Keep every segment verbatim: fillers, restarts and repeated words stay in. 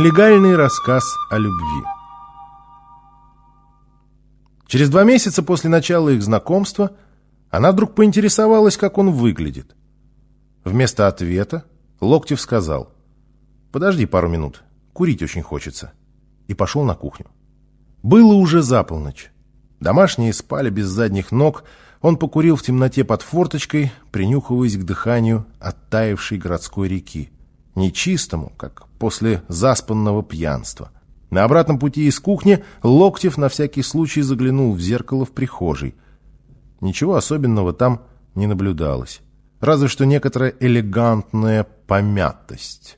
Нелегальный рассказ о любви. Через два месяца после начала их знакомства она вдруг поинтересовалась, как он выглядит. Вместо ответа Локтев сказал: «Подожди пару минут, курить очень хочется», и пошел на кухню. Было уже за полночь. Домашние спали без задних ног. Он покурил в темноте под форточкой, принюхиваясь к дыханию оттаившей городской реки, нечистому, как после заспанного пьянства. На обратном пути из кухни Локтев на всякий случай заглянул в зеркало в прихожей. Ничего особенного там не наблюдалось, разве что некоторая элегантная помятость.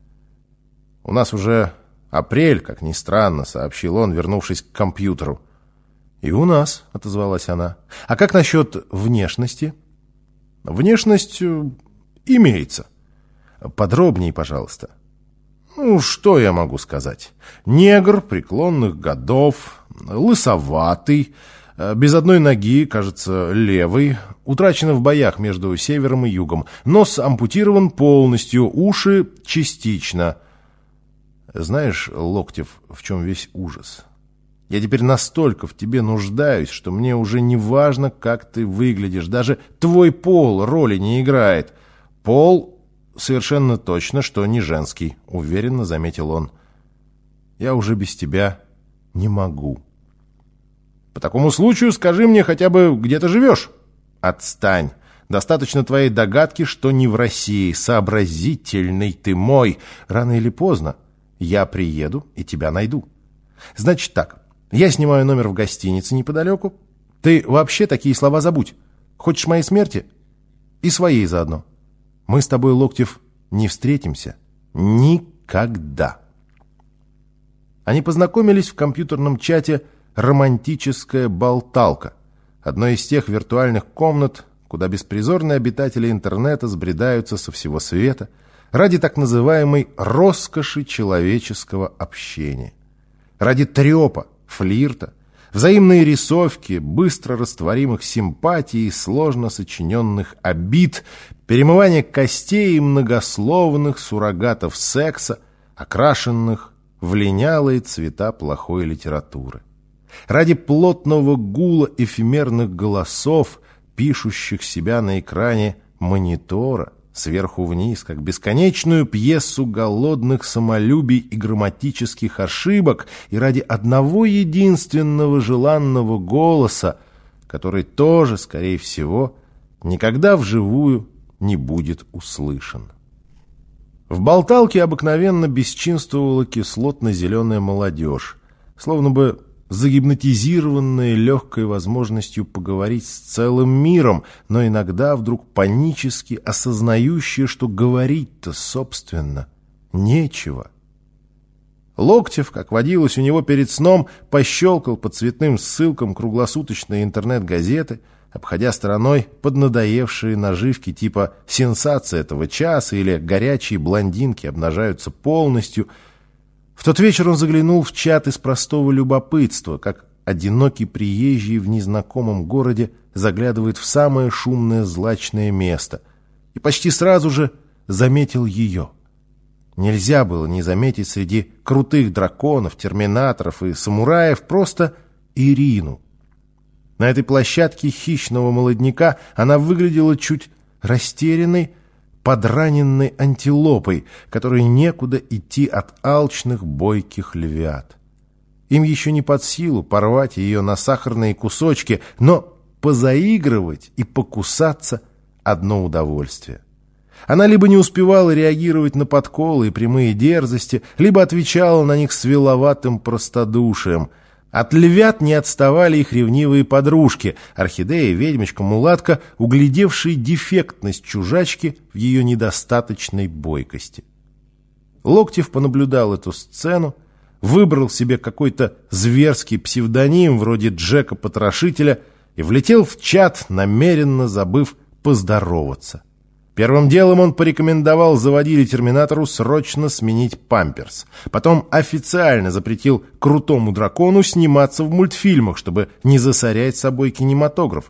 «У нас уже апрель, как ни странно», — сообщил он, вернувшись к компьютеру. «И у нас», — отозвалась она. «А как насчет внешности?» «Внешность имеется». «Подробнее, пожалуйста». «Ну, что я могу сказать? Негр преклонных годов, лысоватый, без одной ноги, кажется, левый, утрачен в боях между севером и югом, нос ампутирован полностью, уши частично». «Знаешь, Локтев, в чем весь ужас? Я теперь настолько в тебе нуждаюсь, что мне уже не важно, как ты выглядишь. Даже твой пол роли не играет. Пол совершенно точно, что не женский», — уверенно заметил он. «Я уже без тебя не могу». «По такому случаю скажи мне хотя бы, где ты живешь?» «Отстань. Достаточно твоей догадки, что не в России. Сообразительный ты мой. Рано или поздно я приеду и тебя найду. Значит так. Я снимаю номер в гостинице неподалеку. Ты вообще такие слова забудь. Хочешь моей смерти? И своей заодно. Мы с тобой, Локтев, не встретимся. Никогда». Они познакомились в компьютерном чате «Романтическая болталка», одной из тех виртуальных комнат, куда беспризорные обитатели интернета сбредаются со всего света ради так называемой роскоши человеческого общения. Ради трепа, флирта, взаимной рисовки, быстро растворимых симпатий и сложно сочиненных обид, перемывания костей и многословных суррогатов секса, окрашенных в линялые цвета плохой литературы. Ради плотного гула эфемерных голосов, пишущих себя на экране монитора, сверху вниз, как бесконечную пьесу голодных самолюбий и грамматических ошибок, и ради одного единственного желанного голоса, который тоже, скорее всего, никогда вживую не будет услышан. В болталке обыкновенно бесчинствовала кислотно-зеленая молодежь, словно бы загипнотизированные легкой возможностью поговорить с целым миром, но иногда вдруг панически осознающие, что говорить-то, собственно, нечего. Локтев, как водилось у него перед сном, пощелкал по цветным ссылкам круглосуточные интернет-газеты, обходя стороной поднадоевшие наживки типа «Сенсация этого часа» или «Горячие блондинки обнажаются полностью». В тот вечер он заглянул в чат из простого любопытства, как одинокий приезжий в незнакомом городе заглядывает в самое шумное злачное место, и почти сразу же заметил ее. Нельзя было не заметить среди крутых драконов, терминаторов и самураев просто Ирину. На этой площадке хищного молодняка она выглядела чуть растерянной, подраненной антилопой, которой некуда идти от алчных бойких львят. Им еще не под силу порвать ее на сахарные кусочки, но позаигрывать и покусаться — одно удовольствие. Она либо не успевала реагировать на подколы и прямые дерзости, либо отвечала на них с виловатым простодушием. От львят не отставали их ревнивые подружки, орхидея, ведьмочка, мулатка, углядевшие дефектность чужачки в ее недостаточной бойкости. Локтев понаблюдал эту сцену, выбрал себе какой-то зверский псевдоним вроде Джека-потрошителя и влетел в чат, намеренно забыв поздороваться. Первым делом он порекомендовал заводиле-терминатору срочно сменить памперс. Потом официально запретил крутому дракону сниматься в мультфильмах, чтобы не засорять собой кинематограф.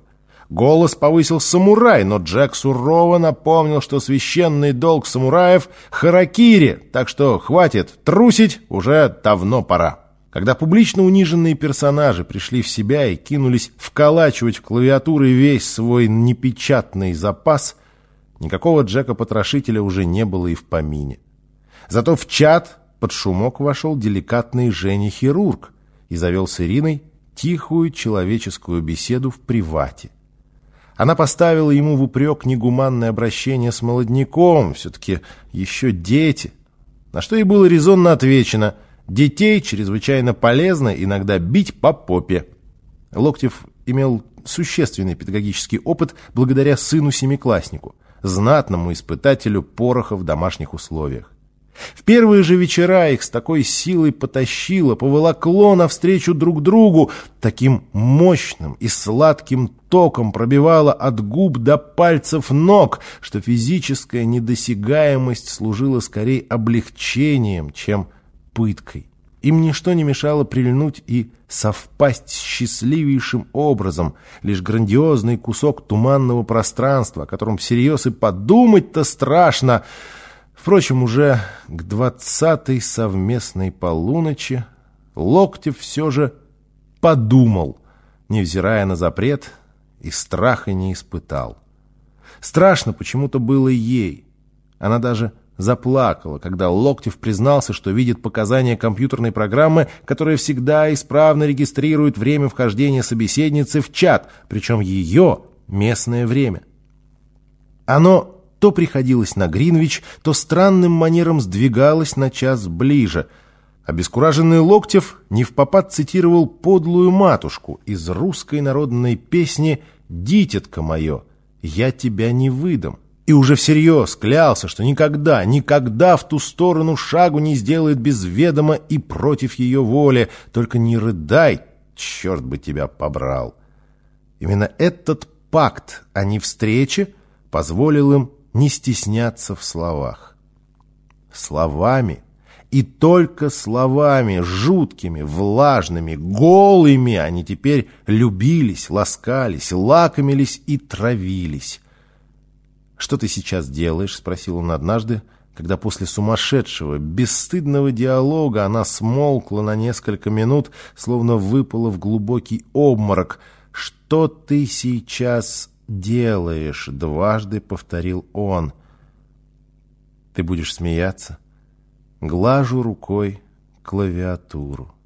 Голос повысил самурай, но Джек сурово напомнил, что священный долг самураев — харакири, так что хватит трусить, уже давно пора. Когда публично униженные персонажи пришли в себя и кинулись вколачивать в клавиатуры весь свой непечатный запас, никакого Джека-потрошителя уже не было и в помине. Зато в чат под шумок вошел деликатный Женя-хирург и завел с Ириной тихую человеческую беседу в привате. Она поставила ему в упрек негуманное обращение с молодняком, все-таки еще дети, на что ей было резонно отвечено: детей чрезвычайно полезно иногда бить по попе. Локтев имел существенный педагогический опыт благодаря сыну-семикласснику, знатному испытателю пороха в домашних условиях. В первые же вечера их с такой силой потащило, поволокло навстречу друг другу, таким мощным и сладким током пробивало от губ до пальцев ног, что физическая недосягаемость служила скорее облегчением, чем пыткой. Им ничто не мешало прильнуть и совпасть счастливейшим образом, лишь грандиозный кусок туманного пространства, о котором всерьез и подумать-то страшно. Впрочем, уже к двадцатой совместной полуночи Локтев все же подумал, невзирая на запрет, и страха не испытал. Страшно почему-то было ей. Она даже заплакала, когда Локтев признался, что видит показания компьютерной программы, которая всегда исправно регистрирует время вхождения собеседницы в чат, причем ее местное время. Оно то приходилось на Гринвич, то странным манером сдвигалось на час ближе. Обескураженный Локтев невпопад цитировал подлую матушку из русской народной песни «Дитятко мое, я тебя не выдам». И уже всерьез клялся, что никогда, никогда в ту сторону шагу не сделает без ведома и против ее воли. Только не рыдай, черт бы тебя побрал. Именно этот пакт, а не встреча, позволил им не стесняться в словах. Словами, и только словами, жуткими, влажными, голыми, они теперь любились, ласкались, лакомились и травились. «Что ты сейчас делаешь?» — спросил он однажды, когда после сумасшедшего, бесстыдного диалога она смолкла на несколько минут, словно выпала в глубокий обморок. «Что ты сейчас делаешь?» — дважды повторил он. «Ты будешь смеяться?» Глажу рукой клавиатуру.